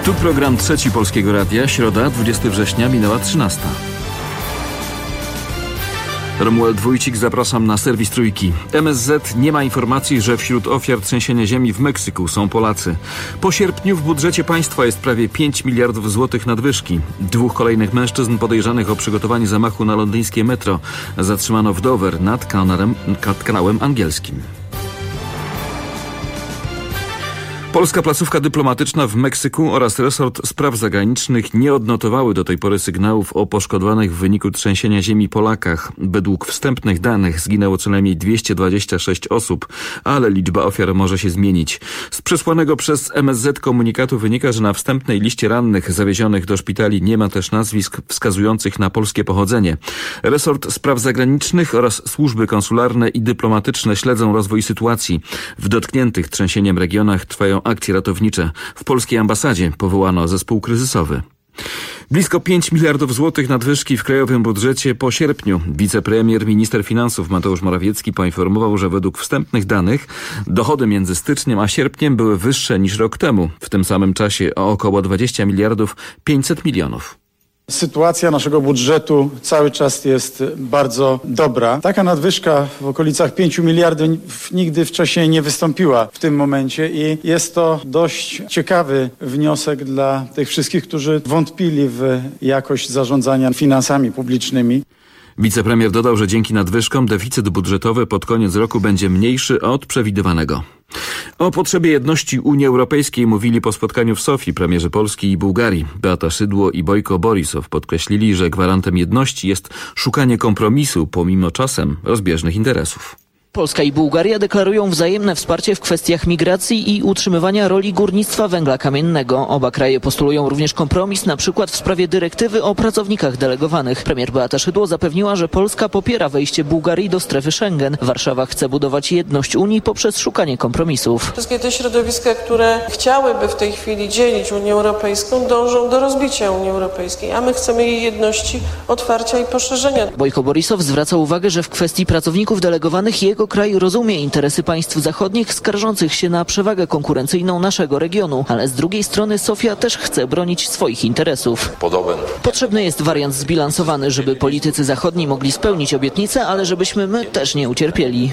Tu program Trzeci Polskiego Radia, środa, 20 września, minęła 13. Romuald Wójcik, zapraszam na serwis Trójki. MSZ nie ma informacji, że wśród ofiar trzęsienia ziemi w Meksyku są Polacy. Po sierpniu w budżecie państwa jest prawie 5 miliardów złotych nadwyżki. 2 kolejnych mężczyzn podejrzanych o przygotowanie zamachu na londyńskie metro zatrzymano w Dover nad kanałem angielskim. Polska placówka dyplomatyczna w Meksyku oraz resort spraw zagranicznych nie odnotowały do tej pory sygnałów o poszkodowanych w wyniku trzęsienia ziemi Polakach. Według wstępnych danych zginęło co najmniej 226 osób, ale liczba ofiar może się zmienić. Z przesłanego przez MSZ komunikatu wynika, że na wstępnej liście rannych zawiezionych do szpitali nie ma też nazwisk wskazujących na polskie pochodzenie. Resort spraw zagranicznych oraz służby konsularne i dyplomatyczne śledzą rozwój sytuacji. W dotkniętych trzęsieniem regionach trwają akcje ratownicze. W polskiej ambasadzie powołano zespół kryzysowy. Blisko 5 miliardów złotych nadwyżki w krajowym budżecie po sierpniu. Wicepremier, minister finansów Mateusz Morawiecki poinformował, że według wstępnych danych dochody między styczniem a sierpniem były wyższe niż rok temu. W tym samym czasie o około 20 miliardów 500 milionów. Sytuacja naszego budżetu cały czas jest bardzo dobra. Taka nadwyżka w okolicach 5 miliardów nigdy wcześniej nie wystąpiła w tym momencie i jest to dość ciekawy wniosek dla tych wszystkich, którzy wątpili w jakość zarządzania finansami publicznymi. Wicepremier dodał, że dzięki nadwyżkom deficyt budżetowy pod koniec roku będzie mniejszy od przewidywanego. O potrzebie jedności Unii Europejskiej mówili po spotkaniu w Sofii premierzy Polski i Bułgarii. Beata Szydło i Bojko Borisow podkreślili, że gwarantem jedności jest szukanie kompromisu pomimo czasem rozbieżnych interesów. Polska i Bułgaria deklarują wzajemne wsparcie w kwestiach migracji i utrzymywania roli górnictwa węgla kamiennego. Oba kraje postulują również kompromis, na przykład w sprawie dyrektywy o pracownikach delegowanych. Premier Beata Szydło zapewniła, że Polska popiera wejście Bułgarii do strefy Schengen. Warszawa chce budować jedność Unii poprzez szukanie kompromisów. Wszystkie te środowiska, które chciałyby w tej chwili dzielić Unię Europejską, dążą do rozbicia Unii Europejskiej, a my chcemy jej jedności, otwarcia i poszerzenia. Bojko Borisow zwraca uwagę, że w kwestii pracowników delegowanych jego kraj rozumie interesy państw zachodnich skarżących się na przewagę konkurencyjną naszego regionu, ale z drugiej strony Sofia też chce bronić swoich interesów. Potrzebny jest wariant zbilansowany, żeby politycy zachodni mogli spełnić obietnice, ale żebyśmy my też nie ucierpieli.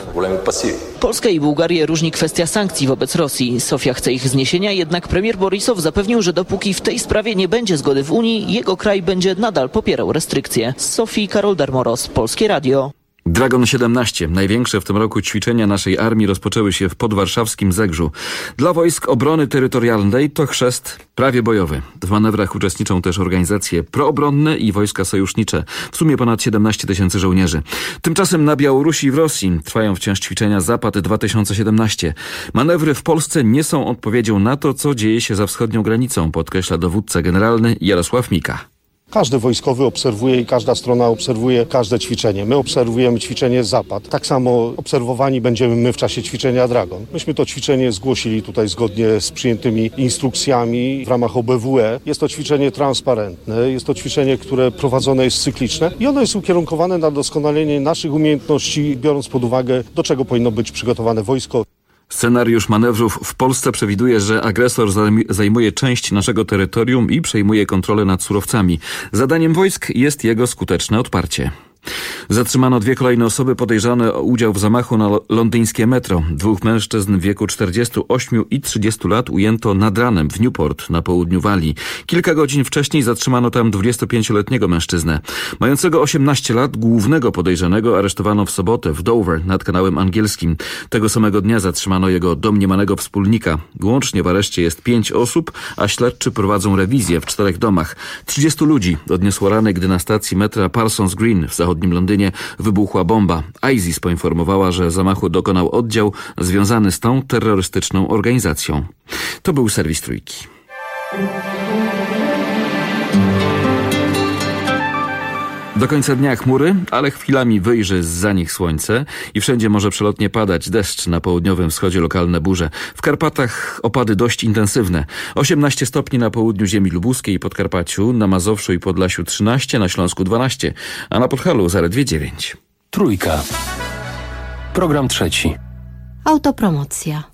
Polskę i Bułgarię różni kwestia sankcji wobec Rosji. Sofia chce ich zniesienia, jednak premier Borisow zapewnił, że dopóki w tej sprawie nie będzie zgody w Unii, jego kraj będzie nadal popierał restrykcje. Z Sofii Karol Darmoros, Polskie Radio. Dragon 17. Największe w tym roku ćwiczenia naszej armii rozpoczęły się w podwarszawskim Zegrzu. Dla Wojsk Obrony Terytorialnej to chrzest prawie bojowy. W manewrach uczestniczą też organizacje proobronne i wojska sojusznicze. W sumie ponad 17 tysięcy żołnierzy. Tymczasem na Białorusi i w Rosji trwają wciąż ćwiczenia Zapad 2017. Manewry w Polsce nie są odpowiedzią na to, co dzieje się za wschodnią granicą, podkreśla dowódca generalny Jarosław Mika. Każdy wojskowy obserwuje i każda strona obserwuje każde ćwiczenie. My obserwujemy ćwiczenie Zapad. Tak samo obserwowani będziemy my w czasie ćwiczenia Dragon. Myśmy to ćwiczenie zgłosili tutaj zgodnie z przyjętymi instrukcjami w ramach OBWE. Jest to ćwiczenie transparentne, jest to ćwiczenie, które prowadzone jest cykliczne i ono jest ukierunkowane na doskonalenie naszych umiejętności, biorąc pod uwagę, do czego powinno być przygotowane wojsko. Scenariusz manewrów w Polsce przewiduje, że agresor zajmuje część naszego terytorium i przejmuje kontrolę nad surowcami. Zadaniem wojsk jest jego skuteczne odparcie. Zatrzymano 2 kolejne osoby podejrzane o udział w zamachu na londyńskie metro. 2 mężczyzn w wieku 48 i 30 lat ujęto nad ranem w Newport na południu Walii. Kilka godzin wcześniej zatrzymano tam 25-letniego mężczyznę. Mającego 18 lat głównego podejrzanego aresztowano w sobotę w Dover nad kanałem angielskim. Tego samego dnia zatrzymano jego domniemanego wspólnika. Łącznie w areszcie jest 5 osób, a śledczy prowadzą rewizję w 4 domach. 30 ludzi odniosło rany, gdy na stacji metra Parsons Green w zachodnim Londynie wybuchła bomba. ISIS poinformowała, że zamachu dokonał oddział związany z tą terrorystyczną organizacją. To był serwis Trójki. Do końca dnia chmury, ale chwilami wyjrzy zza nich słońce i wszędzie może przelotnie padać deszcz, na południowym wschodzie lokalne burze. W Karpatach opady dość intensywne. 18 stopni na południu ziemi lubuskiej i Podkarpaciu, na Mazowszu i Podlasiu 13, na Śląsku 12, a na Podhalu zaledwie 9. Trójka. Program trzeci. Autopromocja.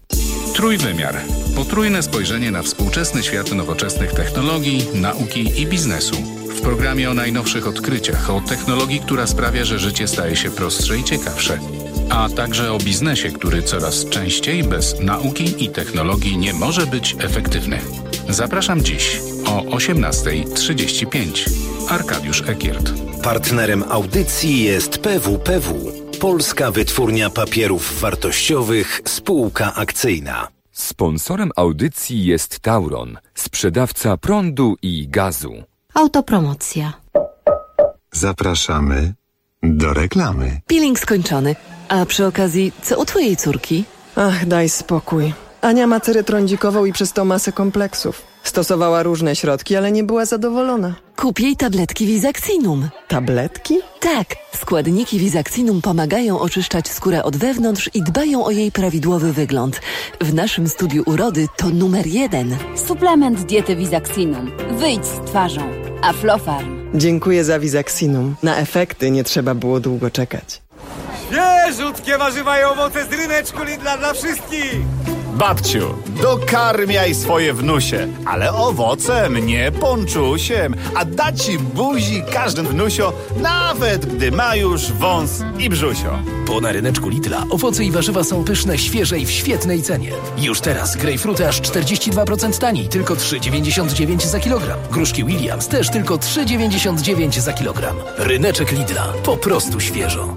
Trójwymiar. Potrójne spojrzenie na współczesny świat nowoczesnych technologii, nauki i biznesu. W programie o najnowszych odkryciach, o technologii, która sprawia, że życie staje się prostsze i ciekawsze. A także o biznesie, który coraz częściej bez nauki i technologii nie może być efektywny. Zapraszam dziś o 18:35. Arkadiusz Ekiert. Partnerem audycji jest PWPW, Polska Wytwórnia Papierów Wartościowych, spółka akcyjna. Sponsorem audycji jest Tauron, sprzedawca prądu i gazu. Autopromocja. Zapraszamy do reklamy. Peeling skończony. A przy okazji, co u twojej córki? Ach, daj spokój. Ania ma cerę trądzikową i przez to masę kompleksów. Stosowała różne środki, ale nie była zadowolona. Kup jej tabletki Visaxinum. Tabletki? Tak. Składniki Visaxinum pomagają oczyszczać skórę od wewnątrz i dbają o jej prawidłowy wygląd. W naszym studiu urody to numer 1. Suplement diety Visaxinum. Wyjdź z twarzą. Aflofarm. Dziękuję za Visaxinum. Na efekty nie trzeba było długo czekać. Świeżutkie warzywa i owoce z ryneczku Lidla dla wszystkich! Babciu, dokarmiaj swoje wnusie, ale owocem, nie ponczusiem, a da ci buzi każdy wnusio, nawet gdy ma już wąs i brzusio. Bo na ryneczku Lidla owoce i warzywa są pyszne, świeże i w świetnej cenie. Już teraz grejpfruty aż 42% taniej, tylko 3,99 za kilogram. Gruszki Williams też tylko 3,99 za kilogram. Ryneczek Lidla, po prostu świeżo.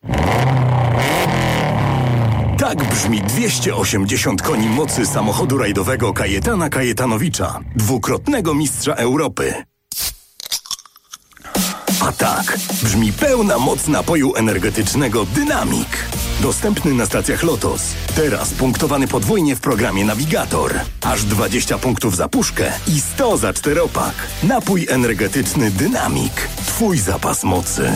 Tak brzmi 280 koni mocy samochodu rajdowego Kajetana Kajetanowicza, dwukrotnego mistrza Europy. A tak brzmi pełna moc napoju energetycznego Dynamik. Dostępny na stacjach Lotos. Teraz punktowany podwójnie w programie Navigator. Aż 20 punktów za puszkę i 100 za czteropak. Napój energetyczny Dynamik. Twój zapas mocy.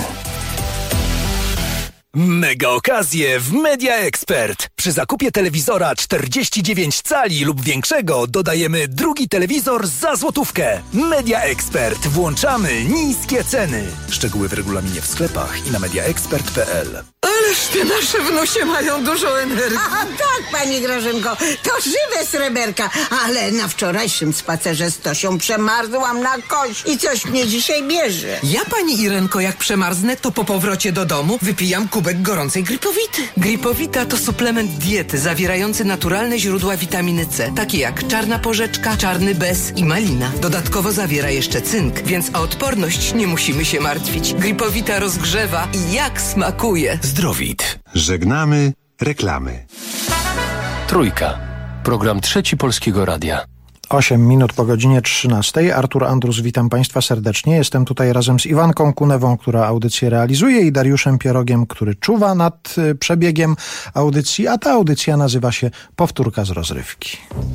Mega okazje w Media Expert. Przy zakupie telewizora 49 cali lub większego dodajemy drugi telewizor za złotówkę. Media Expert. Włączamy niskie ceny. Szczegóły w regulaminie w sklepach i na mediaexpert.pl. Ależ te nasze wnusie mają dużo energii. A tak, pani Grażynko, to żywe sreberka. Ale na wczorajszym spacerze z Tosią przemarzłam na kość i coś mnie dzisiaj bierze. Ja, pani Irenko, jak przemarznę, to po powrocie do domu wypijam kubek gorącej Gripowity. Gripowita to suplement diety zawierający naturalne źródła witaminy C, takie jak czarna porzeczka, czarny bez i malina. Dodatkowo zawiera jeszcze cynk, więc o odporność nie musimy się martwić. Gripowita rozgrzewa i jak smakuje. Zdrowit. Żegnamy reklamy. Trójka. Program Trzeci Polskiego Radia. 8 minut po godzinie 13. Artur Andrus, witam Państwa serdecznie. Jestem tutaj razem z Iwanką Kunewą, która audycję realizuje, i Dariuszem Pierogiem, który czuwa nad przebiegiem audycji, a ta audycja nazywa się Powtórka z rozrywki.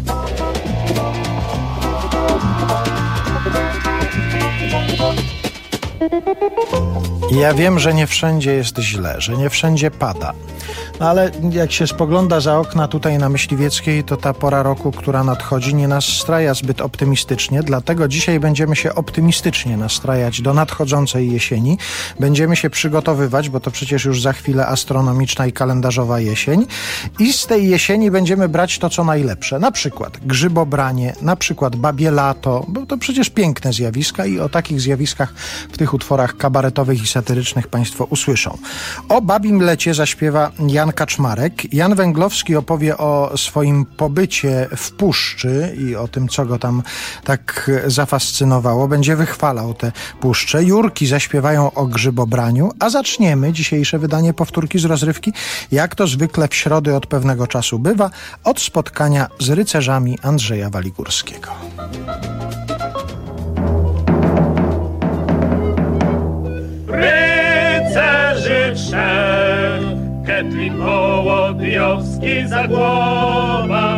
Ja wiem, że nie wszędzie jest źle, że nie wszędzie pada. No ale jak się spogląda za okna tutaj na Myśliwieckiej, to ta pora roku, która nadchodzi, nie nastraja zbyt optymistycznie. Dlatego dzisiaj będziemy się optymistycznie nastrajać do nadchodzącej jesieni. Będziemy się przygotowywać, bo to przecież już za chwilę astronomiczna i kalendarzowa jesień. I z tej jesieni będziemy brać to, co najlepsze. Na przykład grzybobranie, na przykład babie lato, bo to przecież piękne zjawiska i o takich zjawiskach w tych utworach kabaretowych i satyrycznych Państwo usłyszą. O babim lecie zaśpiewa Jan Kaczmarek. Jan Węglowski opowie o swoim pobycie w puszczy i o tym, co go tam tak zafascynowało. Będzie wychwalał tę puszczę. Jurki zaśpiewają o grzybobraniu, a zaczniemy dzisiejsze wydanie Powtórki z rozrywki, jak to zwykle w środy od pewnego czasu bywa, od spotkania z rycerzami Andrzeja Waligórskiego. Rycerzy trzech, Ketlin Wołodyjowski za głowa,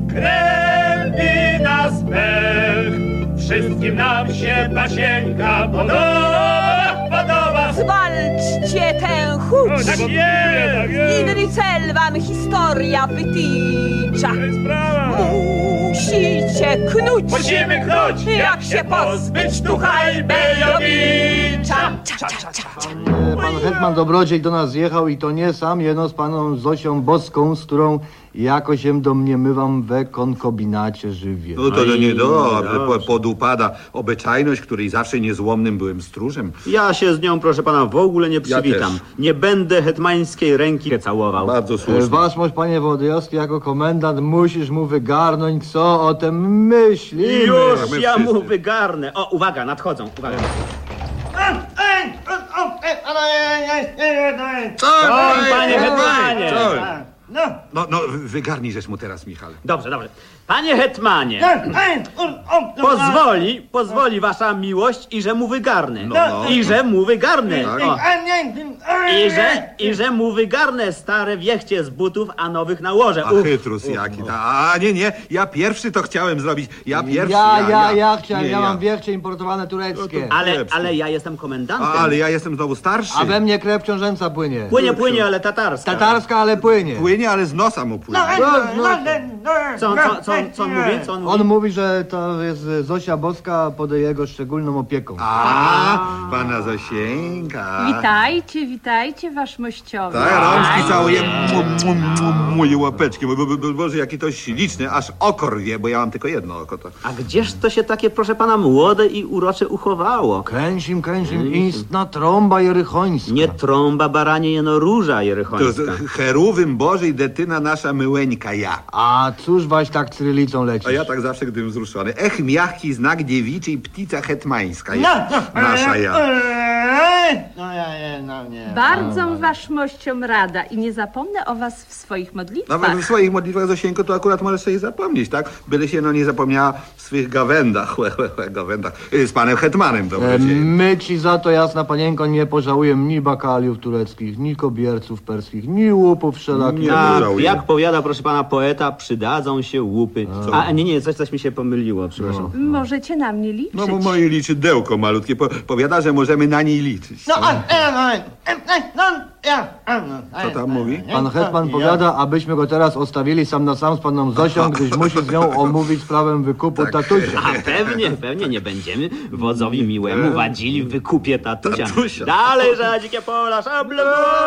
krępi nas pech, wszystkim nam się pasieńka podoba. Zwalczcie tę hucz, tak jest. Inny cel wam historia wytycza. Musicie knuć, musimy knuć, jak się pozbyć ducha i bejowicza. Pan hetman Dobrodziej do nas zjechał i to nie sam, jeno z paną Zosią Boską, z którą Jako się domniemywam we konkobinacie żywie. No to niedobrze, podupada obyczajność, której zawsze niezłomnym byłem stróżem. Ja się z nią, proszę pana, w ogóle nie przywitam. Ja nie będę hetmańskiej ręki całował. Bardzo słusznie. Waszmość, panie Wołodyjowski, jako komendant musisz mu wygarnąć, co o tym myślimy. Już ja mu wygarnę. O, uwaga, nadchodzą, uwaga. Co, panie hetmanie? No, wygarnijżeś mu teraz, Michale. Dobrze. Panie hetmanie, pozwoli wasza miłość i że mu wygarnę. I że mu wygarnę. I że mu wygarnę stare wiechcie z butów, a nowych nałożę. A chytrus jaki. Nie, ja pierwszy to chciałem zrobić. Ja chciałem, ja mam wiechcie importowane tureckie. Ale ja jestem komendantem. Ale ja jestem znowu starszy. A we mnie krew książęca płynie. Płynie, ale tatarska. Tatarska, ale płynie. Płynie, ale z nosa mu płynie. Co on mówi? On mówi, że to jest Zosia Boska pod jego szczególną opieką. Pana Zosieńka. Witajcie, waszmościowie. Tak, rączki całuję. Moje łapeczki. Boże, jaki to śliczny, aż oko rwie, bo ja mam tylko jedno oko. To. A gdzież to się takie, proszę pana, młode i urocze uchowało? Kręcim, istna trąba jerychońska. Nie trąba, baranie, jeno róża jerychońska. To cherówym Bożej detyna nasza myłeńka ja. A cóż waś tak cyrylicą lecisz? A ja tak zawsze, gdym wzruszony. Miachki znak dziewiczej ptica hetmańska. Nasza ja. Nie. Bardzo waszmościom rada i nie zapomnę o was w swoich modlitwach. Nawet w swoich modlitwach, Zosieńko, to akurat możesz sobie zapomnieć, tak? Byle się nie zapomniała w swych gawędach. Z panem hetmanem, my ci za to, jasna panienko, nie pożałujemy ni bakaliów tureckich, ni kobierców perskich, ni łupów wszelakich. Jak powiada, proszę pana, poeta, przydadzą się łupy. Nie, coś mi się pomyliło, przepraszam. Możecie na mnie liczyć. No bo moje liczydełko malutkie powiada, że możemy na niej liczyć. Co tam mówi? Pan hetman powiada, abyśmy go teraz ostawili sam na sam z panną Zosią, gdyż musi z nią omówić sprawę wykupu tatusia. A pewnie nie będziemy wodzowi miłemu wadzili w wykupie tatusia. Dalej, że dzikie pola, szable.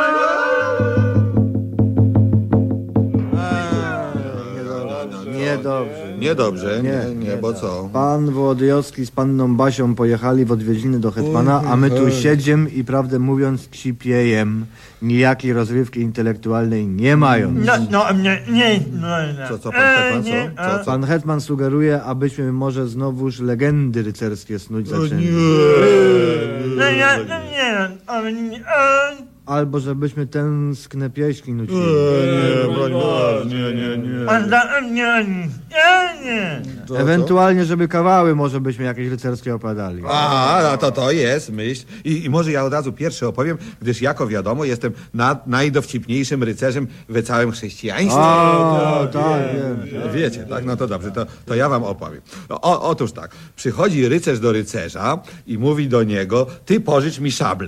Niedobrze, bo co? Pan Wołodyjowski z panną Basią pojechali w odwiedziny do hetmana, a my tu siedziem i prawdę mówiąc ksipiejem. Nijakiej rozrywki intelektualnej nie mają. Co pan hetman, co? Pan hetman sugeruje, abyśmy może znowuż legendy rycerskie snuć zaczęli. Albo żebyśmy tęskne pieśni nucili. Ewentualnie, żeby kawały może byśmy jakieś rycerskie opadali. To jest myśl. I może ja od razu pierwszy opowiem, gdyż jako wiadomo jestem najdowcipniejszym rycerzem w całym chrześcijaństwie. Wiem. Wiecie, tak? No to dobrze, to ja wam opowiem. Otóż tak, przychodzi rycerz do rycerza i mówi do niego, ty pożycz mi szablę.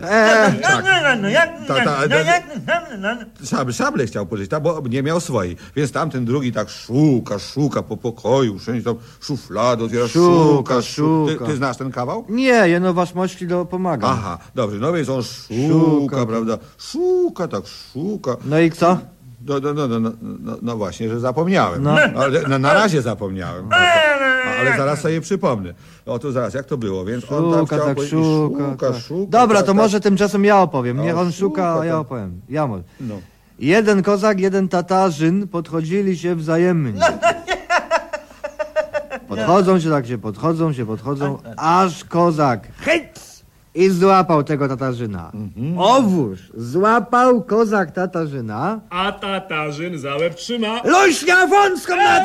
Szable chciał pożyczyć, bo nie miał swojej. Więc tamten drugi tak szuka po pokoju, wszędzie tam szuflady otwiera, szuka. Ty znasz ten kawał? Nie, jeno waszmości pomaga. Aha, dobrze, no więc on szuka, prawda? Szuka. No i co? No właśnie, że zapomniałem. Ale na razie zapomniałem. Ale zaraz sobie przypomnę. Oto zaraz, jak to było? Więc on tam szuka. Dobra, to może tymczasem ja opowiem. Niech on szuka, a ja opowiem. Jeden kozak, jeden Tatarzyn podchodzili się wzajemnie. Podchodzą się, aż kozak i złapał tego Tatarzyna. Owóż, złapał kozak Tatarzyna, a Tatarzyn za łeb trzyma. Luśnia won z komnaty!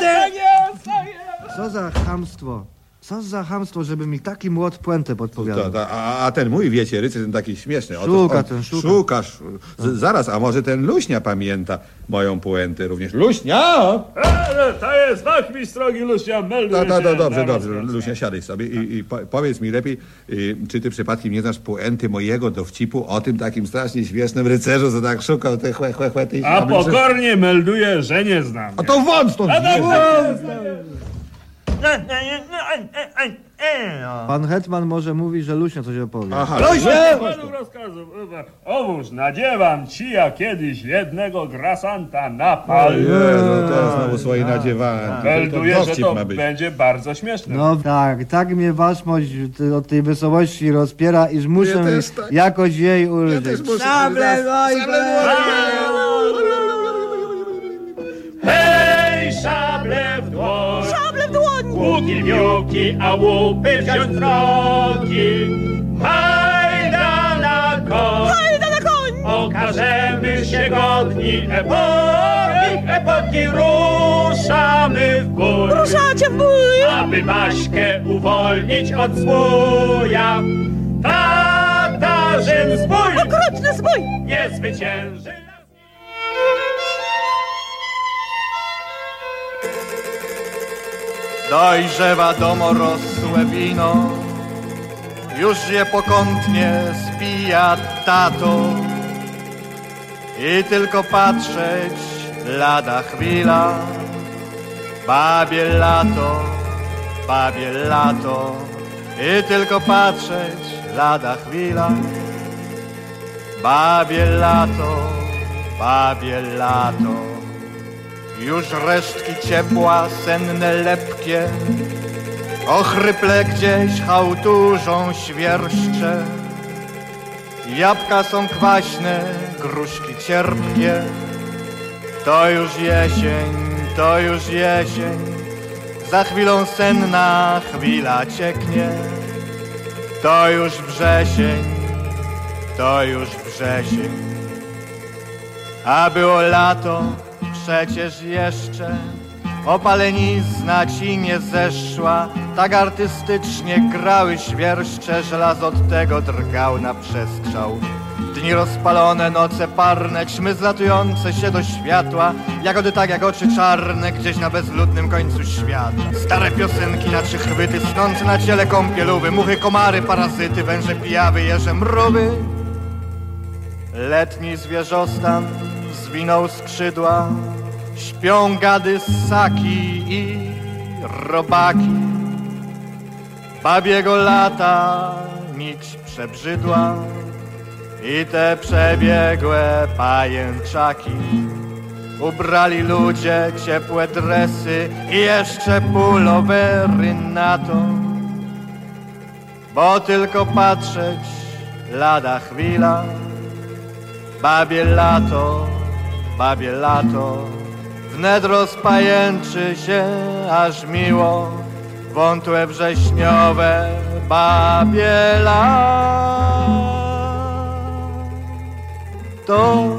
Co za chamstwo, żeby mi taki młot puentę podpowiadał. A ten mój, wiecie, rycerz ten taki śmieszny. Szuka. Zaraz, a może ten Luśnia pamięta moją puentę również. Luśnia! To jest wachmistrz drogi Luśnia, melduję się. Dobrze, Luśnia, siadaj sobie i powiedz mi lepiej, czy ty przypadkiem nie znasz puenty mojego dowcipu o tym takim strasznie śmiesznym rycerzu, co tak szukał te chłe. A pokornie melduję, że nie znam. A to wąt stąd! Pan hetman może mówi, że Luśnia coś opowie. Według rozkazów, ołóż, nadziewam ci ja kiedyś jednego grasanta na pal. No to znowu swoje nadziewanie. Melduję, że to będzie bardzo śmieszne. No tak mnie waszmość od tej wesołości rozpiera, iż muszę jakoś jej ulżyć. Szable hej, szable w dłoń! Szable w dłoń! Łuki, miuki, a łupy wziąć z rogi. Hajda na koń! Hajda na koń! Okażemy się godni epoki ruszamy w bój. Ruszacie w bój! Aby Baśkę uwolnić od zbója. Tatarzyn zbój! Okrutny zbój! Nie zwycięży. Dojrzewa domorosłe wino, już je pokątnie spija tato. I tylko patrzeć lada chwila, babie lato, i tylko patrzeć lada chwila, babie lato. Już resztki ciepła, senne lepkie, ochryple gdzieś chałturzą świerszcze. Jabłka są kwaśne, gruszki cierpkie. To już jesień, za chwilą senna chwila cieknie. To już wrzesień, a było lato. Przecież jeszcze opalenizna ci nie zeszła. Tak artystycznie grały świerszcze, żelaz od tego drgał na przestrzał. Dni rozpalone, noce parne, ćmy zlatujące się do światła. Jagody tak jak oczy czarne, gdzieś na bezludnym końcu świata. Stare piosenki na trzy chwyty, snące na ciele kąpieluwy. Muchy, komary, parazyty, węże pijawy, jeże mrówy. Letni zwierzostan zwinął skrzydła, śpią gady, ssaki i robaki. Babiego lata nić przebrzydła i te przebiegłe pajęczaki. Ubrali ludzie ciepłe dresy i jeszcze pulowery na to, bo tylko patrzeć lada chwila, babie lato, wnet rozpajęczy się aż miło, wątłe wrześniowe babie lato.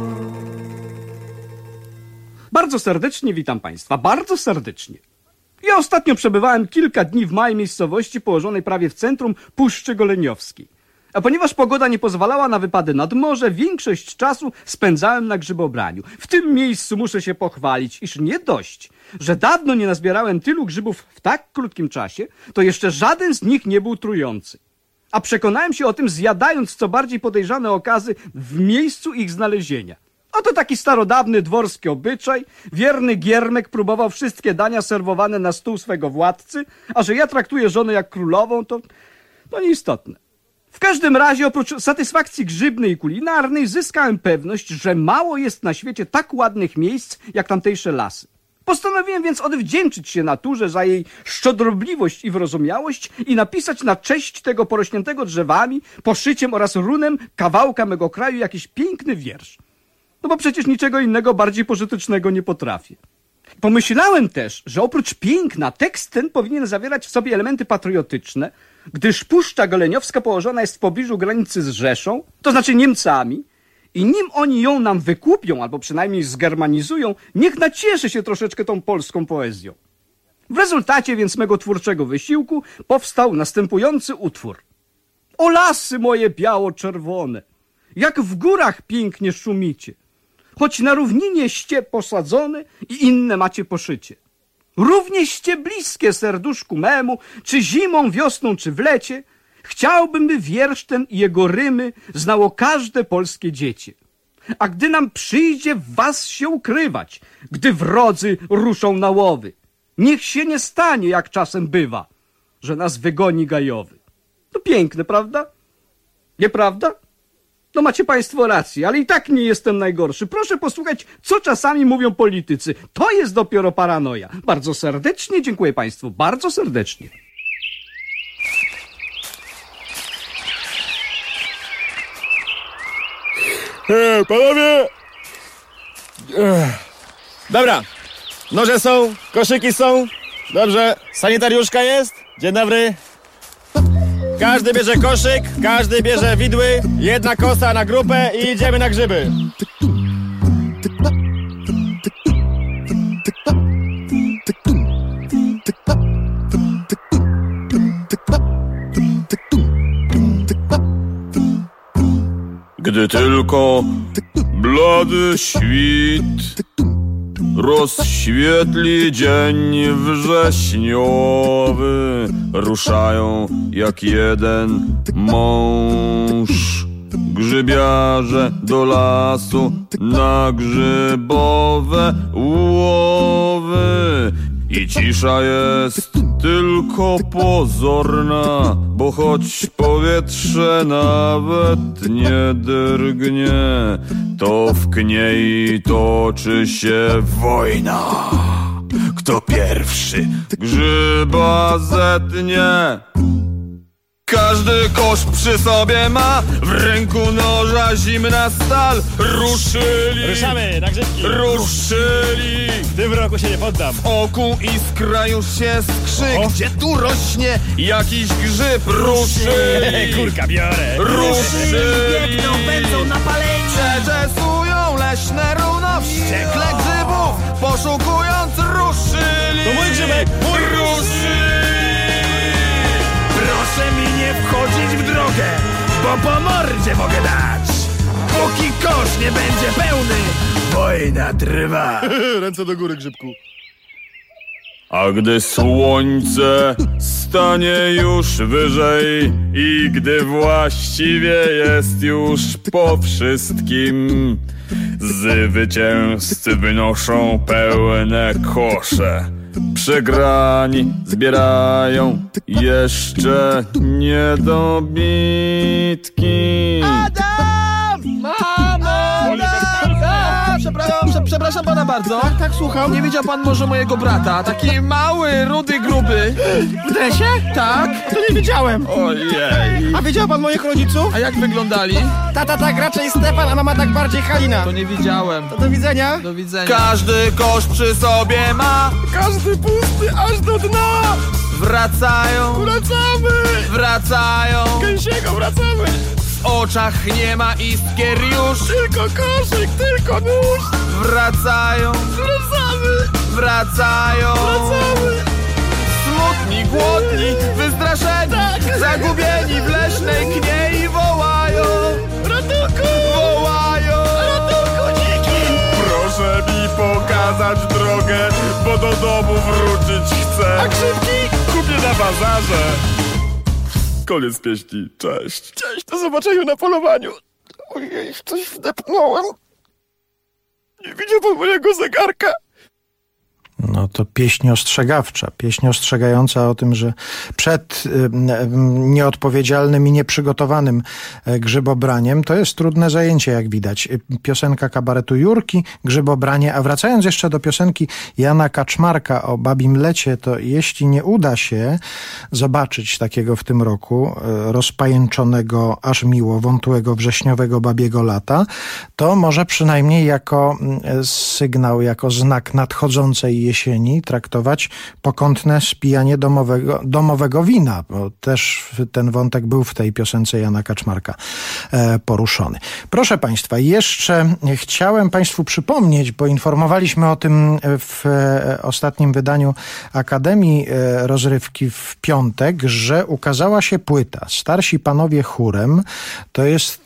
Bardzo serdecznie witam Państwa, bardzo serdecznie. Ja ostatnio przebywałem kilka dni w małej miejscowości położonej prawie w centrum Puszczy Goleniowskiej. A ponieważ pogoda nie pozwalała na wypady nad morze, większość czasu spędzałem na grzybobraniu. W tym miejscu muszę się pochwalić, iż nie dość, że dawno nie nazbierałem tylu grzybów w tak krótkim czasie, to jeszcze żaden z nich nie był trujący. A przekonałem się o tym, zjadając co bardziej podejrzane okazy w miejscu ich znalezienia. Oto taki starodawny dworski obyczaj. Wierny Giermek próbował wszystkie dania serwowane na stół swego władcy, a że ja traktuję żonę jak królową, to nieistotne. W każdym razie, oprócz satysfakcji grzybnej i kulinarnej, zyskałem pewność, że mało jest na świecie tak ładnych miejsc, jak tamtejsze lasy. Postanowiłem więc odwdzięczyć się naturze za jej szczodrobliwość i wyrozumiałość i napisać na cześć tego porośniętego drzewami, poszyciem oraz runem kawałka mego kraju jakiś piękny wiersz. No bo przecież niczego innego bardziej pożytecznego nie potrafię. Pomyślałem też, że oprócz piękna tekst ten powinien zawierać w sobie elementy patriotyczne, gdyż Puszcza Goleniowska położona jest w pobliżu granicy z Rzeszą, to znaczy Niemcami, i nim oni ją nam wykupią, albo przynajmniej zgermanizują, niech nacieszy się troszeczkę tą polską poezją. W rezultacie więc mego twórczego wysiłku powstał następujący utwór. O lasy moje biało-czerwone, jak w górach pięknie szumicie, choć na równinieście posadzone i inne macie poszycie. Równieście bliskie serduszku memu, czy zimą, wiosną, czy w lecie, chciałbym, by wiersz ten i jego rymy znało każde polskie dziecię. A gdy nam przyjdzie w was się ukrywać, gdy wrodzy ruszą na łowy, Niech się nie stanie, jak czasem bywa, że nas wygoni gajowy. To piękne, prawda? Nieprawda? No macie państwo rację, ale i tak nie jestem najgorszy. Proszę posłuchać, co czasami mówią politycy. To jest dopiero paranoja. Bardzo serdecznie dziękuję państwu, bardzo serdecznie. Panowie! Dobra, noże są, koszyki są. Dobrze, sanitariuszka jest. Dzień dobry. Każdy bierze koszyk, każdy bierze widły, jedna kosa na grupę i idziemy na grzyby. Gdy tylko blady świt rozświetli dzień wrześniowy, ruszają jak jeden mąż grzybiarze do lasu na grzybowe łowy. I cisza jest tylko pozorna, bo choć powietrze nawet nie drgnie, to w kniei toczy się wojna. Kto pierwszy grzyba zetnie? Każdy kosz przy sobie ma, w ręku noża zimna stal. Ruszyli, ruszamy na grzybki. Ruszyli, w tym roku się nie poddam. W oku iskra już się skrzy. Gdzie tu rośnie jakiś grzyb? Ruszyli, kurka biorę. Ruszyli, biegną, będą napaleni. Przeczesują leśne runo, wściekle grzybów poszukując ruszyli. To mój grzybek, mój ruszyli. Proszę mi nie wchodzić w drogę, bo po mordzie mogę dać. Póki kosz nie będzie pełny, wojna trwa. Ręce do góry, grzybku. A gdy słońce stanie już wyżej i gdy właściwie jest już po wszystkim, zwycięzcy wynoszą pełne kosze. Przegrani zbierają jeszcze niedobitki. Adam! Mamo! Przepraszam pana bardzo. Tak, słucham. Nie widział pan może mojego brata? Taki mały, rudy, gruby. W dresie? Tak. To nie widziałem. Ojej. A widział pan moich rodziców? A jak wyglądali? Tata tak raczej Stefan, a mama tak bardziej Halina. To nie widziałem. To do widzenia. Do widzenia. Każdy kosz przy sobie ma, każdy pusty aż do dna. Wracają, Gęsiego wracamy. W oczach nie ma iskier już, tylko koszyk, tylko nóż. Wracają, smutni, głodni, wystraszeni, zagubieni w leśnej kniei wołają. Ratunku! Dziki! Proszę mi pokazać drogę, bo do domu wrócić chcę. A grzybki? Kupię na bazarze. Koniec pieśni, cześć. Cześć, do zobaczenia na polowaniu. Ojej, coś wdepnąłem. Nie widział pan mojego zegarka? No to pieśń ostrzegawcza, pieśń ostrzegająca o tym, że przed nieodpowiedzialnym i nieprzygotowanym grzybobraniem to jest trudne zajęcie, jak widać. Piosenka kabaretu Jurki, grzybobranie, a wracając jeszcze do piosenki Jana Kaczmarka o babim lecie, to jeśli nie uda się zobaczyć takiego w tym roku rozpajęczonego, aż miło, wątłego, wrześniowego babiego lata, to może przynajmniej jako sygnał, jako znak nadchodzącej jesieni traktować pokątne spijanie domowego wina, bo też ten wątek był w tej piosence Jana Kaczmarka poruszony. Proszę Państwa, jeszcze chciałem Państwu przypomnieć, bo informowaliśmy o tym w ostatnim wydaniu Akademii Rozrywki w piątek, że ukazała się płyta Starsi Panowie Chórem. To jest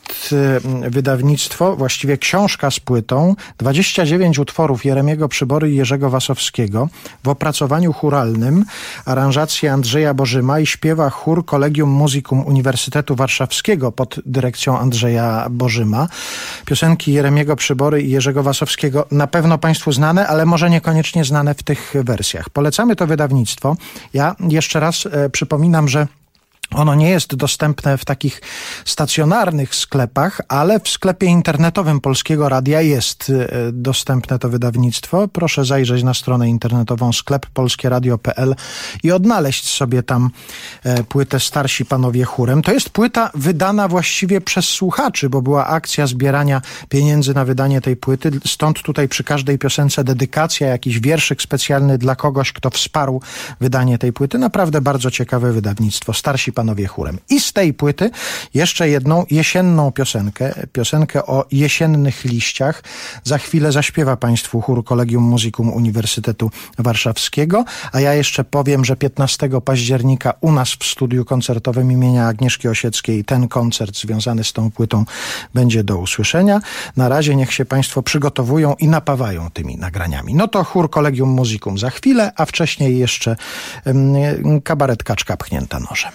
wydawnictwo, właściwie książka z płytą, 29 utworów Jeremiego Przybory i Jerzego Wasowskiego w opracowaniu chóralnym, aranżację Andrzeja Bożyma i śpiewa chór Collegium Musicum Uniwersytetu Warszawskiego pod dyrekcją Andrzeja Bożyma. Piosenki Jeremiego Przybory i Jerzego Wasowskiego na pewno Państwu znane, ale może niekoniecznie znane w tych wersjach. Polecamy to wydawnictwo. Ja jeszcze raz przypominam, że ono nie jest dostępne w takich stacjonarnych sklepach, ale w sklepie internetowym Polskiego Radia jest dostępne to wydawnictwo. Proszę zajrzeć na stronę internetową skleppolskieradio.pl i odnaleźć sobie tam płytę Starsi Panowie Chórem. To jest płyta wydana właściwie przez słuchaczy, bo była akcja zbierania pieniędzy na wydanie tej płyty. Stąd tutaj przy każdej piosence dedykacja, jakiś wierszyk specjalny dla kogoś, kto wsparł wydanie tej płyty. Naprawdę bardzo ciekawe wydawnictwo. Starsi Panowie Chórem. I z tej płyty jeszcze jedną jesienną piosenkę o jesiennych liściach. Za chwilę zaśpiewa Państwu chór Collegium Musicum Uniwersytetu Warszawskiego, a ja jeszcze powiem, że 15 października u nas w studiu koncertowym imienia Agnieszki Osieckiej ten koncert związany z tą płytą będzie do usłyszenia. Na razie niech się Państwo przygotowują i napawają tymi nagraniami. No to chór Collegium Musicum za chwilę, a wcześniej jeszcze kabaret Kaczka pchnięta nożem.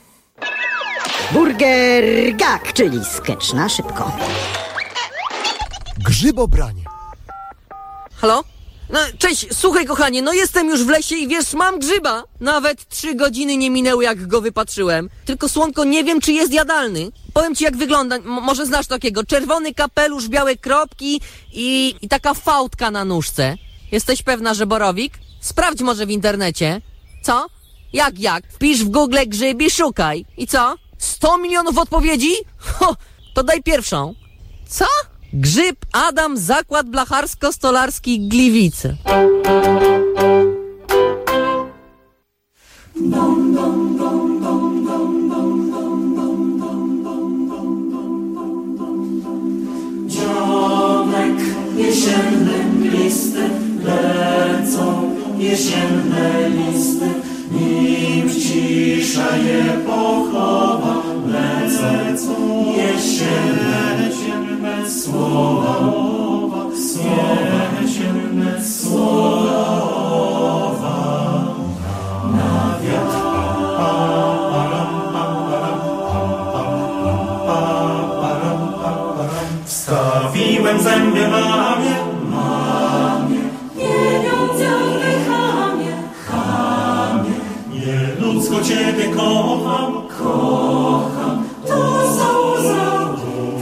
Burger Gag, czyli skecz na szybko. Grzybobranie. Halo? No, cześć, słuchaj kochanie, no jestem już w lesie i wiesz, mam grzyba. Nawet 3 godziny nie minęły, jak go wypatrzyłem. Tylko słonko, nie wiem, czy jest jadalny. Powiem ci, jak wygląda, może znasz takiego. Czerwony kapelusz, białe kropki i taka fałdka na nóżce. Jesteś pewna, że borowik? Sprawdź może w internecie. Co? Jak? Wpisz w Google grzyb i szukaj. I co? 100 milionów odpowiedzi? Ho, to daj pierwszą. Co? Grzyb Adam, Zakład Blacharsko-Stolarski, Gliwice. Dzionek jesienny listy lecą, jesienne listy, nim cisza je pochowa, lecą jesienne słowa, jesienne słowa na wiatr. Wstawiłem zęby mamie, pieniądze chamie, nieludzko ciebie kocham, ta zocha,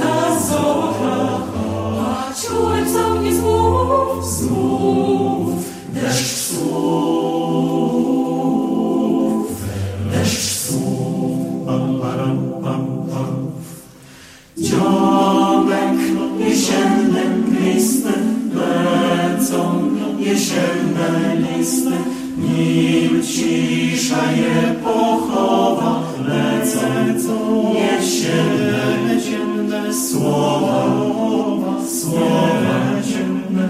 a ciurek za mnie znów, deszcz słów, dzionek jesiennym listem lecą, jesienne listy, nim cisza je pochowa, lecą jesienne słowa, jesienne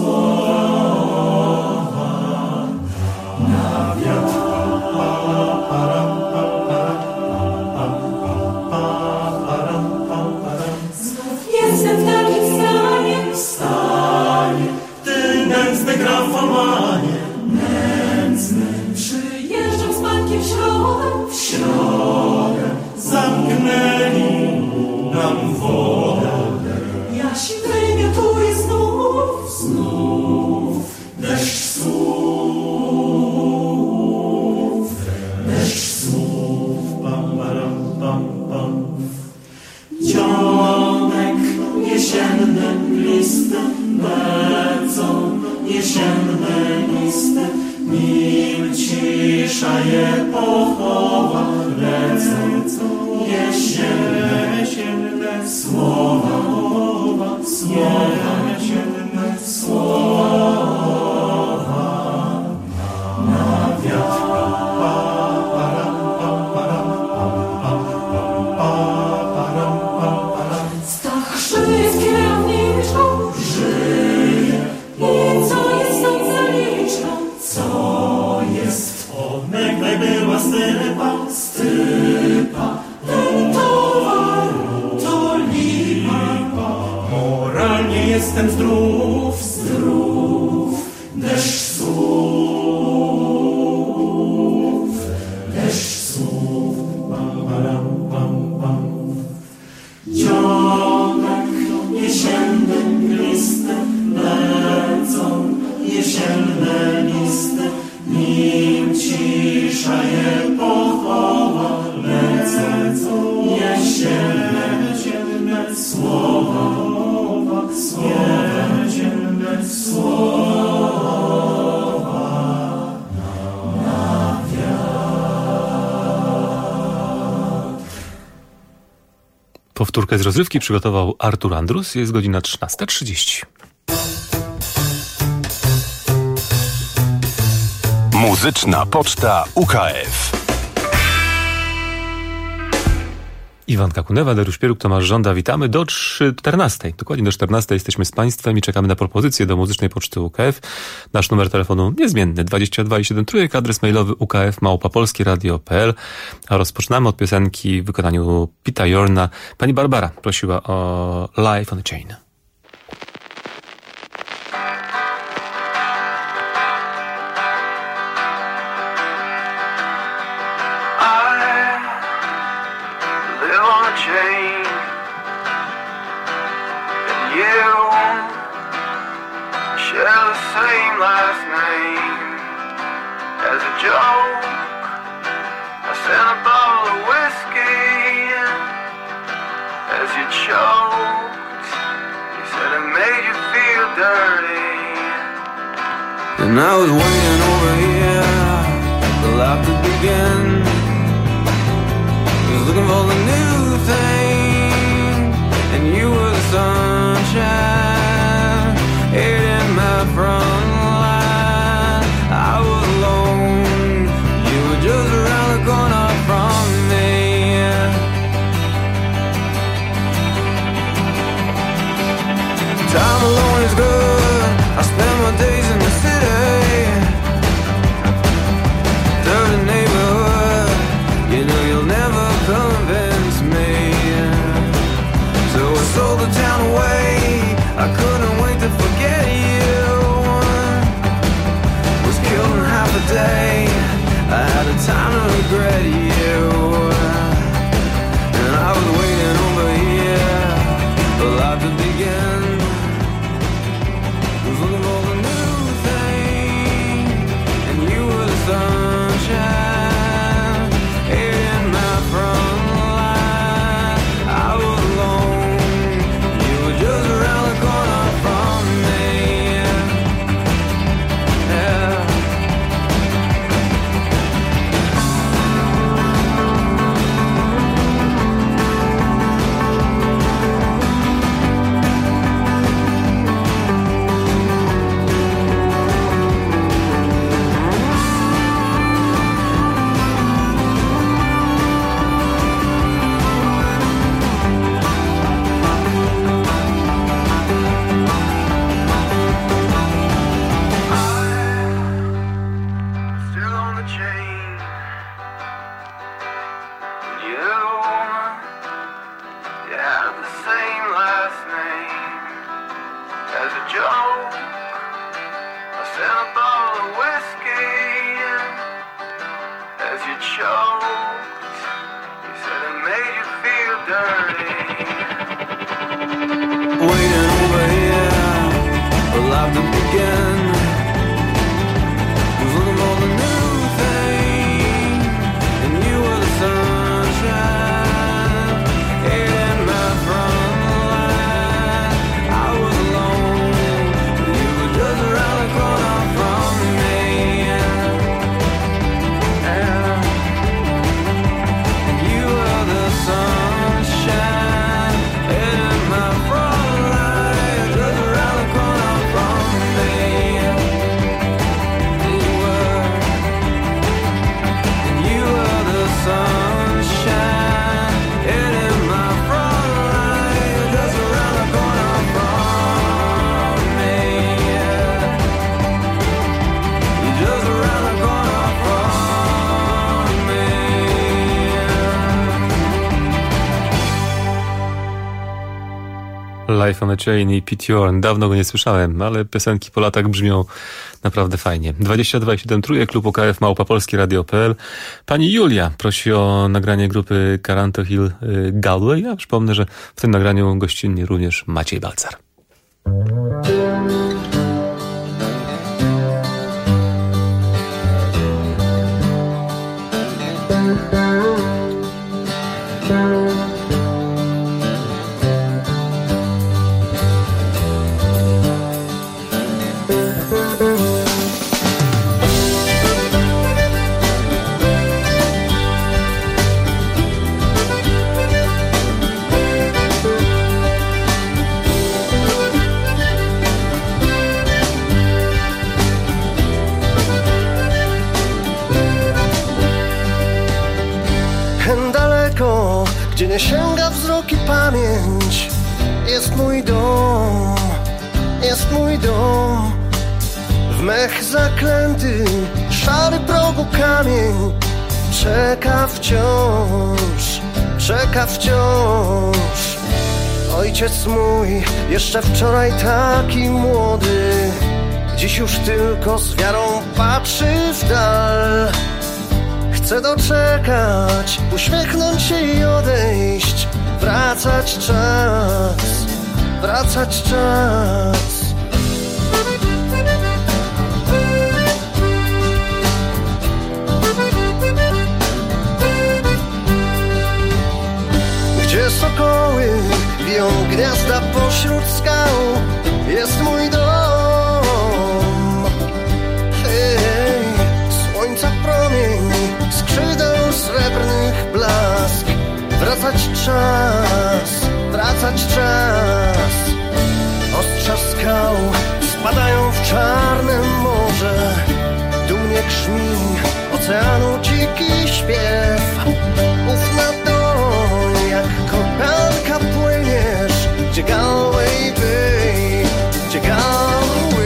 słowa na wiatr. Jestem w takim stanie, ty nędzny grafomanie, nędzny. Przyjeżdżam z bankiem w środę, zamknęli nam wodę. Jaś wymiotuje znów, deszcz słów, pam. Dzionek jesiennym listem lecą, jesienne listy, nim cisza je pochowa, lecą jesienne słowa, jesienne słowa na wiatr. Stach żyje z kierowniczką, żyje. I co jest tą zaliczką? Co jest? Onegdaj była stypa, ten towar to lipa. Powtórkę z rozrywki przygotował Artur Andrus. Jest godzina 13:30. Muzyczna Poczta UKF. Iwanka Kunewa, Dariusz Pieruk, Tomasz Żąda. Witamy do 14. Dokładnie do 14 jesteśmy z Państwem i czekamy na propozycje do Muzycznej Poczty UKF. Nasz numer telefonu niezmienny 22 i 7 trójek, adres mailowy ukf@polskieradio.pl. A rozpoczynamy od piosenki w wykonaniu Pita Jorna. Pani Barbara prosiła o Life on a Chain. And I was waiting over here for life to begin. Was looking for the new thing, and you were the sunshine, in my front line. I was alone, you were just around the corner from me. Time alone is good. I spend my days in the city, dirty neighborhood. You know you'll never convince me. So I sold the town away. I couldn't wait to forget you. Was killed in half a day. I had a time to regret you. And I was waiting over here for life to begin. Looking for the new thing, and you were the sunshine in my front line. I was alone, you were just around the corner from me. Yeah. Life on a Chain i Pete Jorn. Dawno go nie słyszałem, ale piosenki po latach brzmią naprawdę fajnie. 22 i 7 trójek, klub UKF@polskieradio.pl. Pani Julia prosi o nagranie grupy Caranto Hill Galway. Ja przypomnę, że w tym nagraniu gościnnie również Maciej Balcar. mnie sięga wzrok i pamięć. Jest mój dom, jest mój dom. W mech zaklęty, szary progu kamień. Czeka wciąż, czeka wciąż. Ojciec mój, jeszcze wczoraj taki młody, dziś już tylko z wiarą patrzy w dal. Chcę doczekać, uśmiechnąć się i odejść. Wracać czas, wracać czas. Gdzie sokoły biją gniazda pośród skał, jest mój dom. Hej, słońca promień, skrzydeł srebrnych blask. Wracać czas, wracać czas. Ostrza skał spadają w czarne morze. Dumnie grzmi oceanu dziki śpiew. Uf na dłoń, jak kopanka płyniesz. Gdzie Galway Bay, gdzie Galway.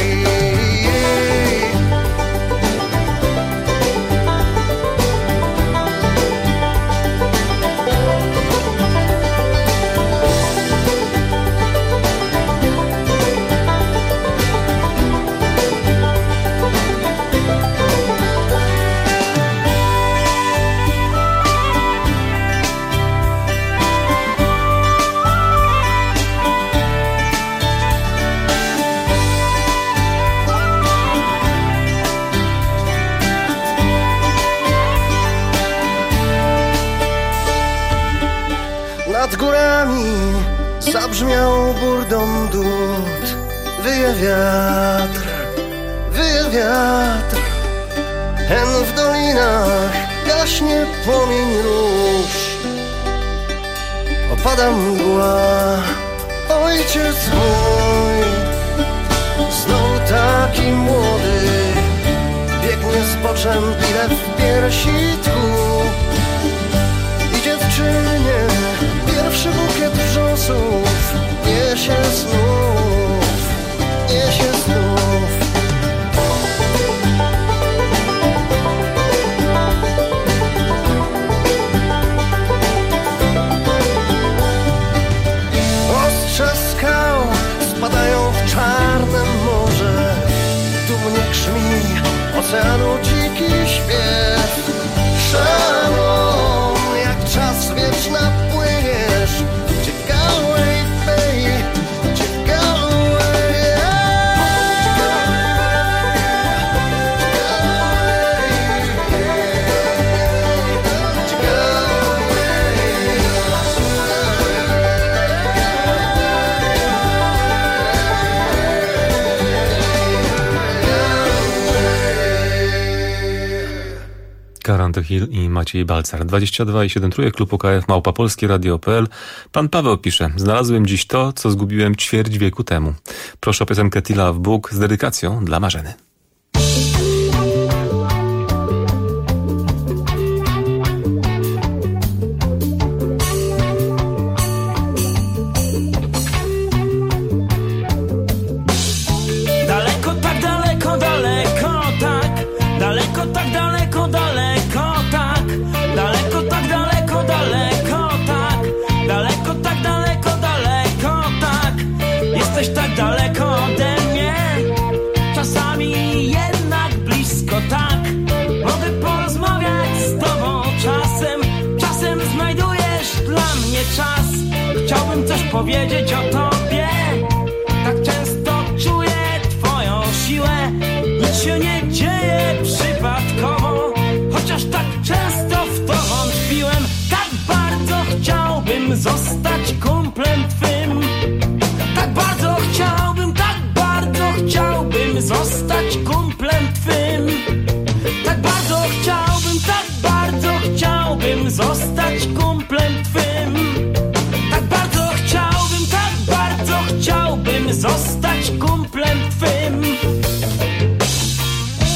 Nad górami zabrzmiał burdą dud. Wyje wiatr, wyje wiatr. Hen w dolinach gaśnie płomień róż. Opada mgła, ojciec mój, znowu taki młody, biegnie z boczem ile w piersi tchu. I dziewczynie pierwszy bukiet wrzosów niesie znów, niesie znów. Ostrza skał spadają w czarne morze. Dumnie grzmi oceanu dziki śpiew. Szalom, jak czas wieczna płyniesz. Gdzie Galway Bay, gdzie Galway, Karanty Hill i Maciej Balcar. 22,7 klub UKF @polskieradio.pl. Pan Paweł pisze: znalazłem dziś to, co zgubiłem ćwierć wieku temu. Proszę o piosenkę Tila w Bóg z dedykacją dla Marzeny. Daleko, tak daleko, daleko, tak. Daleko, tak daleko, daleko, tak. Daleko, tak daleko, daleko, tak. Daleko, tak daleko, daleko, tak. Jesteś tak daleko ode mnie. Czasami jednak blisko, tak. Mogę porozmawiać z tobą czasem. Czasem znajdujesz dla mnie czas. Chciałbym coś powiedzieć o tobie. Tak często czuję twoją siłę. Nic się nie dzieje przypadkowo. Chociaż tak często w to wątpiłem. Tak bardzo chciałbym zostać kumplem twym. Tak bardzo chciałbym, tak bardzo chciałbym zostać kumplem twym. Tak bardzo chciałbym, tak bardzo chciałbym zostać kumplem twym. Tak bardzo chciałbym, tak bardzo chciałbym zostać kumplem twym.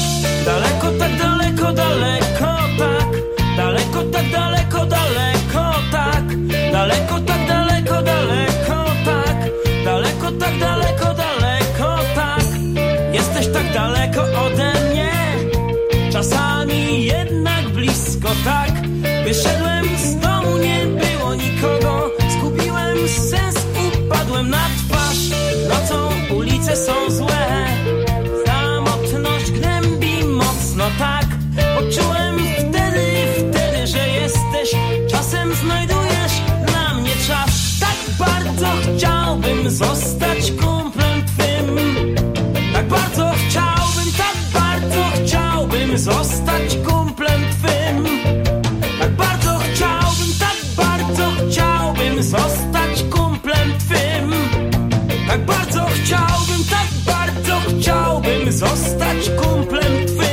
mi jednak blisko, tak. Wyszedłem z domu, nie było nikogo. Zgubiłem sens, upadłem na twarz. Nocą ulice są złe, samotność gnębi mocno, tak. Poczułem wtedy, że jesteś. Czasem znajdujesz dla mnie czas. Tak bardzo chciałbym zostać kumplem twym. Tak bardzo chciałbym zostać kumplem twym. Tak bardzo chciałbym zostać kumplem twym. Tak bardzo chciałbym zostać kumplem twym.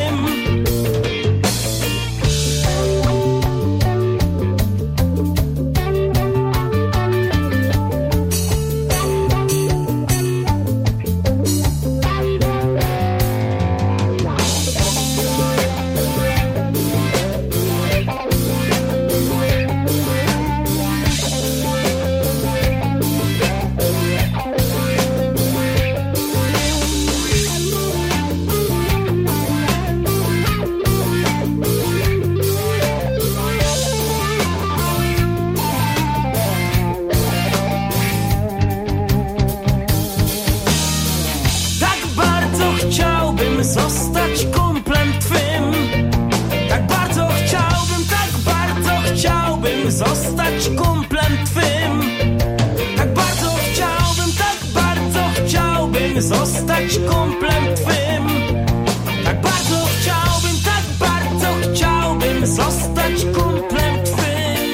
Zostać kumplem twym. Tak bardzo chciałbym zostać kumplem twym. Tak bardzo chciałbym zostać kumplem twym. Tak bardzo chciałbym zostać kumplem twym.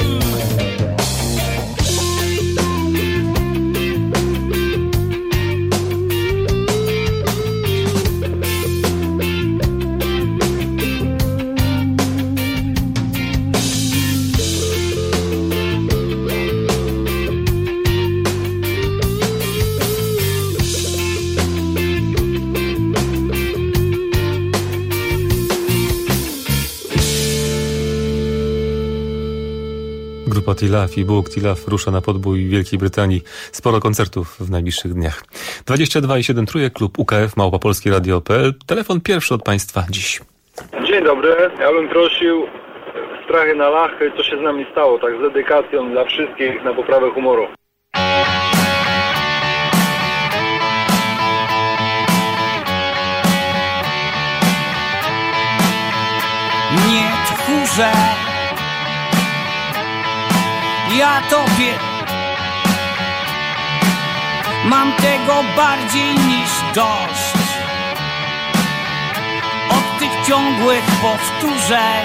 Grupa Tilaf i Bóg Tilaf rusza na podbój Wielkiej Brytanii. Sporo koncertów w najbliższych dniach. 22,7 trójek, klub UKF, @polskieradio.pl. Telefon pierwszy od Państwa dziś. Dzień dobry, ja bym prosił Strachy na lachy, co się z nami stało, tak z dedykacją dla wszystkich na poprawę humoru. Nie tchórze, ja tobie mam tego bardziej niż dość. Od tych ciągłych powtórzeń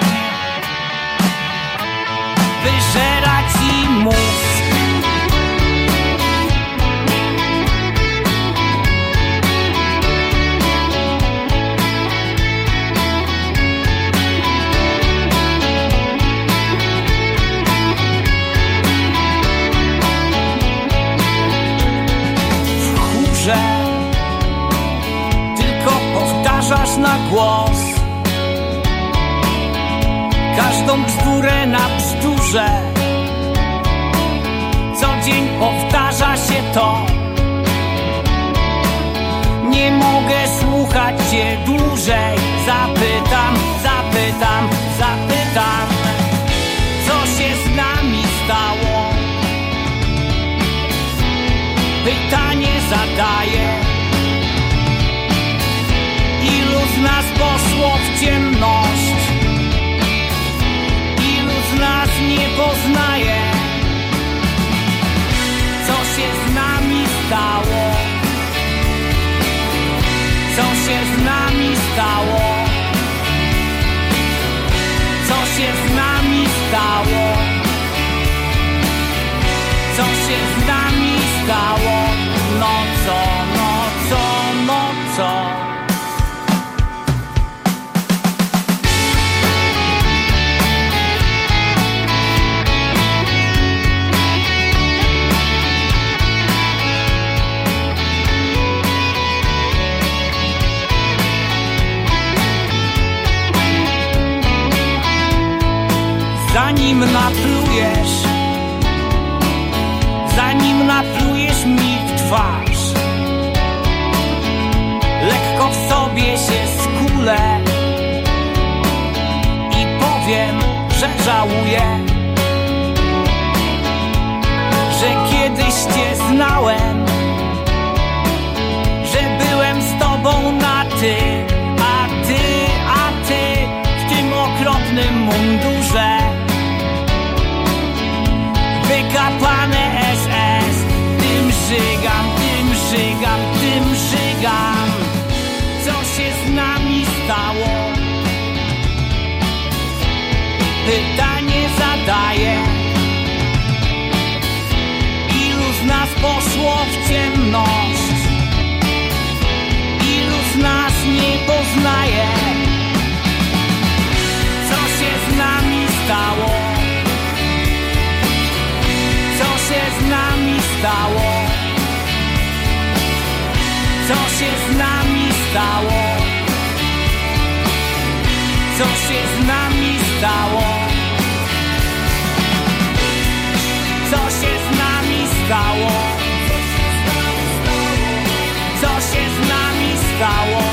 wyżera ci mózg. Tylko powtarzasz na głos każdą bzdurę na bzdurze. Co dzień powtarza się to. Nie mogę słuchać cię dłużej. Zapytam, co się z nami stało? Pytanie zadaję. Ilu z nas poszło w ciemność? Ilu z nas nie poznaje? Co się z nami stało? Co się z nami stało? Co się z nami stało? Co się z nami stało? No co? Zanim naplujesz mi w twarz, lekko w sobie się skulę. wiem, że żałuję, że kiedyś cię znałem, że byłem z tobą na ty, a ty w tym okropnym mundurze, wykapane SS, tym żygam, co się z nami stało? Pytanie zadaję, ilu z nas poszło w ciemność, ilu z nas nie poznaje, co się z nami stało, co się z nami stało, co się z nami stało, co się z nami stało, co się z nami stało, co się z nami stało,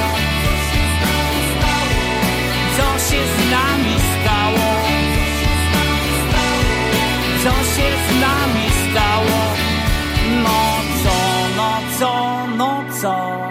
co się z nami stało, co się z nami stało, no co?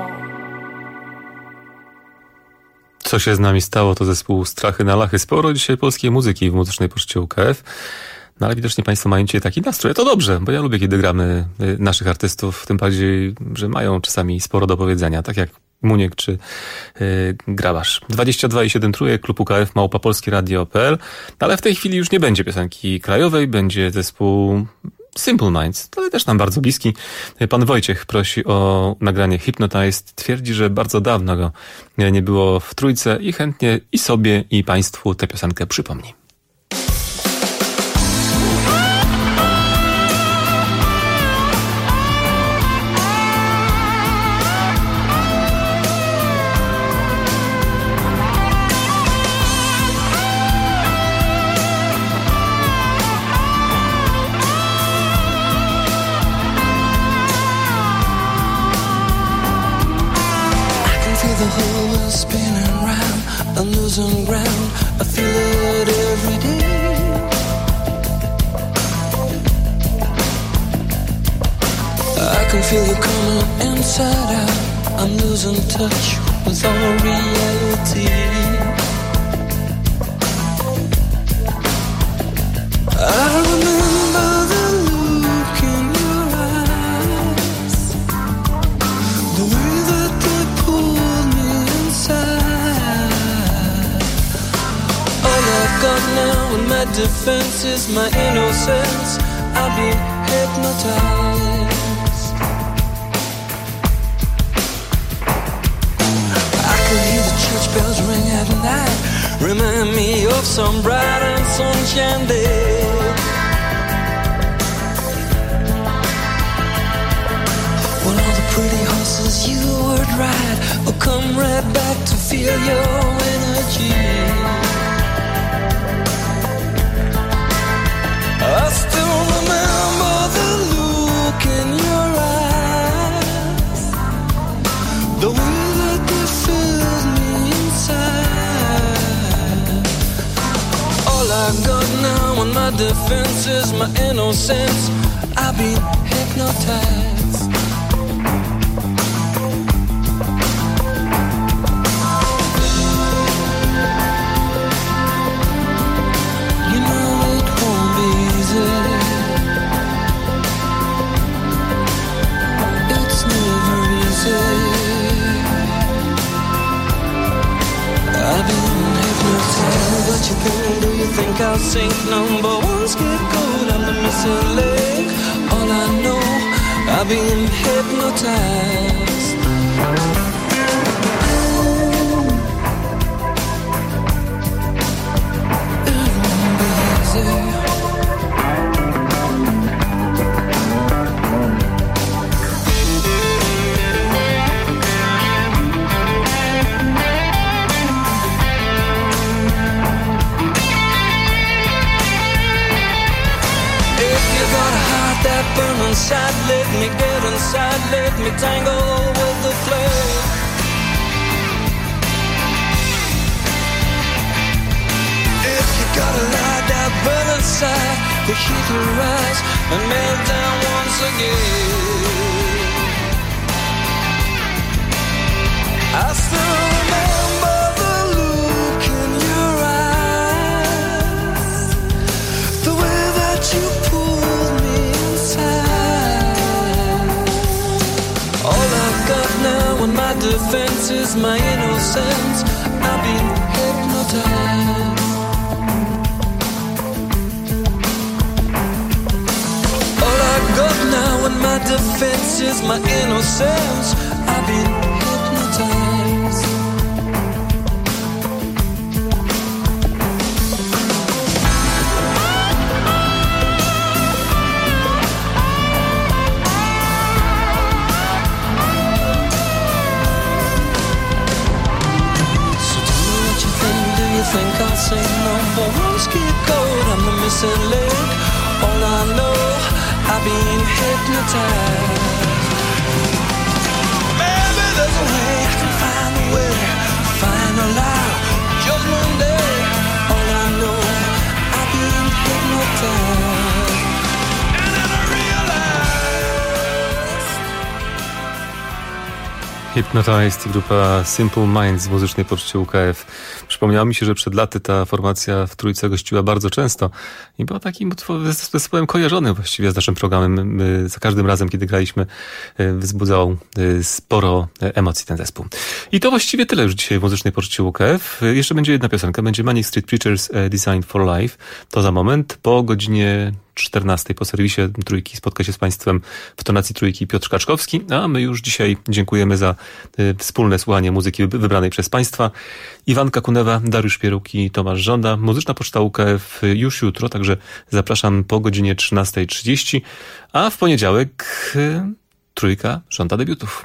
Co się z nami stało, to zespół Strachy na Lachy. Sporo dzisiaj polskiej muzyki w Muzycznej Poczcie UKF. No ale widocznie państwo mają dzisiaj taki nastrój. To dobrze, bo ja lubię, kiedy gramy naszych artystów, tym bardziej, że mają czasami sporo do powiedzenia, tak jak Muniek czy Grabarz. 22,7 trójek, klub UKF, @polskieradio.pl. Ale w tej chwili już nie będzie piosenki krajowej, będzie zespół Simple Minds, ale też nam bardzo bliski. Pan Wojciech prosi o nagranie Hypnotized. Twierdzi, że bardzo dawno go nie było w trójce i chętnie i sobie, i państwu tę piosenkę przypomni. The whole world spinning round, I'm losing ground, I feel it every day. I can feel you coming inside out, I'm losing touch with all reality. I remember the look in your eyes, the way that they pulled me inside. All I got now in my defense is my innocence. I've been hypnotized. I can hear the church bells ring at night, remind me of some bright and sunshine day. When all the pretty horses you would ride will come right back to feel your energy. I still remember the look in your eyes, the way that you filled me inside. All I got now in my defense is my innocence. I've been hypnotized. You know it won't be easy. It's never easy. I've been hypnotized. What you think? Do you think I'll sink? Number one scapegoat, I'm the missing link. All I know, I've been hypnotized. It won't be easy. That burn inside, let me get inside, let me tangle with the flame. If you got the heat will rise and melt down once again. I still remember the look in your eyes, the way that you pulled me inside. All I've got now in my defense is my innocence. I've been hypnotized. All I've got now in my defense is my innocence. I've been hypnotized. Think I'll say number one scapegoat, I'm the missing link. All I know, I've been hypnotized. Maybe there's a way I can find a way, find a lie, judgment day. All I know, I've been hypnotized. And then I realized. Hypnotized i grupa Simple Minds w muzycznej poczcie UKF. Przypomniało mi się, że przed laty ta formacja w Trójce gościła bardzo często i była takim zespołem kojarzonym właściwie z naszym programem. Za każdym razem, kiedy graliśmy, wzbudzał sporo emocji ten zespół. I to właściwie tyle już dzisiaj w muzycznej poczcie UKF. Jeszcze będzie jedna piosenka, będzie Manic Street Preachers Designed for Life. To za moment, po godzinie 14 po serwisie Trójki spotka się z Państwem w tonacji Trójki Piotr Kaczkowski, a my już dzisiaj dziękujemy za wspólne słuchanie muzyki wybranej przez Państwa. Iwanka Kunewa, Dariusz Pieruk i Tomasz Żąda. Muzyczna poczta UKF już jutro, także zapraszam po godzinie 13:30, a w poniedziałek Trójka żąda debiutów.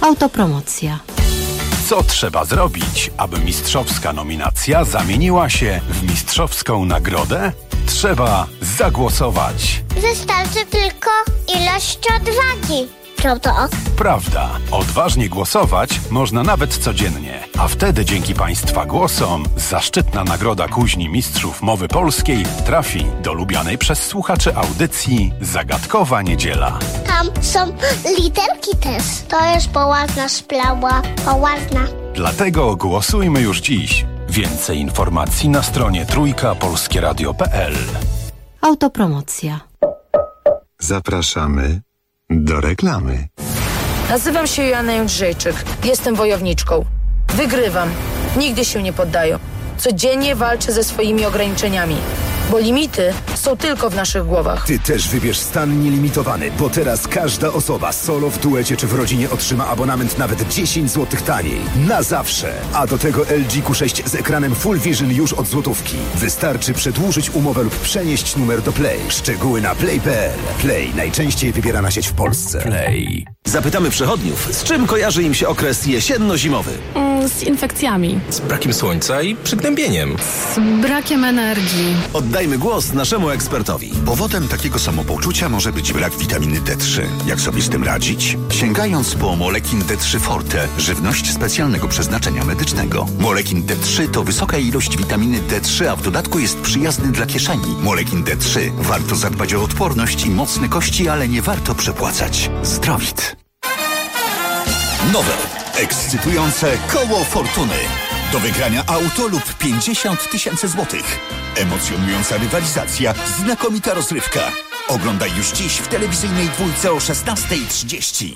Autopromocja. Co trzeba zrobić, aby mistrzowska nominacja zamieniła się w mistrzowską nagrodę? Trzeba zagłosować. Wystarczy tylko ilość odwagi. Prawda? Prawda. Odważnie głosować można nawet codziennie. A wtedy dzięki Państwa głosom zaszczytna nagroda Kuźni Mistrzów Mowy Polskiej trafi do lubianej przez słuchaczy audycji Zagadkowa Niedziela. Tam są literki też. To jest poważna sprawa. Poważna. Dlatego głosujmy już dziś. Więcej informacji na stronie trójkapolskieradio.pl. Autopromocja. Zapraszamy do reklamy. Nazywam się Joanna Jędrzejczyk. Jestem wojowniczką. Wygrywam. Nigdy się nie poddaję. Codziennie walczę ze swoimi ograniczeniami. Bo limity są tylko w naszych głowach. Ty też wybierz stan nielimitowany, bo teraz każda osoba solo, w duecie czy w rodzinie otrzyma abonament nawet 10 zł taniej. Na zawsze. A do tego LG Q6 z ekranem Full Vision już od złotówki. Wystarczy przedłużyć umowę lub przenieść numer do Play. Szczegóły na play.pl. Play. Najczęściej wybierana sieć w Polsce. Play. Zapytamy przechodniów, z czym kojarzy im się okres jesienno-zimowy? Z infekcjami. Z brakiem słońca i przygnębieniem. Z brakiem energii. Oddajmy głos naszemu ekspertowi. Powodem takiego samopoczucia może być brak witaminy D3. Jak sobie z tym radzić? Sięgając po Molekin D3 Forte, żywność specjalnego przeznaczenia medycznego. Molekin D3 to wysoka ilość witaminy D3, a w dodatku jest przyjazny dla kieszeni. Molekin D3. Warto zadbać o odporność i mocne kości, ale nie warto przepłacać. Zdrowit. Nowe, ekscytujące koło fortuny. Do wygrania auto lub 50 000 złotych. Emocjonująca rywalizacja, znakomita rozrywka. Oglądaj już dziś w telewizyjnej dwójce o 16:30.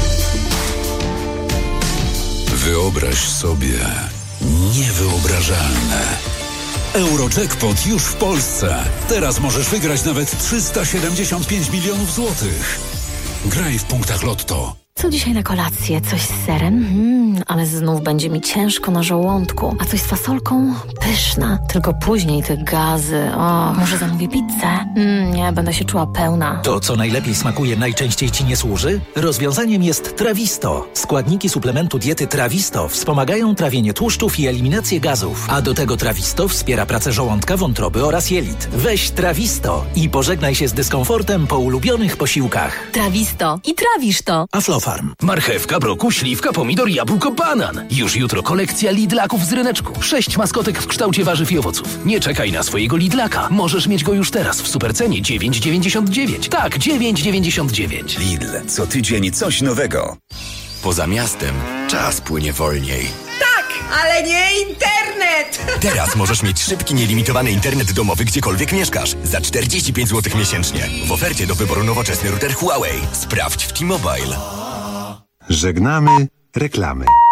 Wyobraź sobie niewyobrażalne. Eurojackpot już w Polsce. Teraz możesz wygrać nawet 375 milionów złotych. Graj w punktach Lotto. Co dzisiaj na kolację? Coś z serem? Ale znów będzie mi ciężko na żołądku. A coś z fasolką? Pyszna. Tylko później te gazy. O, może zamówię pizzę? Nie, będę się czuła pełna. To, co najlepiej smakuje, najczęściej Ci nie służy? Rozwiązaniem jest Trawisto. Składniki suplementu diety Trawisto wspomagają trawienie tłuszczów i eliminację gazów. A do tego Trawisto wspiera pracę żołądka, wątroby oraz jelit. Weź Trawisto i pożegnaj się z dyskomfortem po ulubionych posiłkach. Trawisto. I trawisz to. Aflofarm. Marchewka, brokuł, śliwka, pomidor, jabłko, banan. Już jutro kolekcja Lidlaków z ryneczku. 6 maskotek w kształcie warzyw i owoców. Nie czekaj na swojego Lidlaka. Możesz mieć go już teraz w supercenie 9,99. Tak, 9,99. Lidl. Co tydzień coś nowego. Poza miastem czas płynie wolniej. Tak, ale nie internet! Teraz możesz mieć szybki, nielimitowany internet domowy gdziekolwiek mieszkasz. Za 45 zł miesięcznie. W ofercie do wyboru nowoczesny router Huawei. Sprawdź w T-Mobile. Żegnamy reklamy.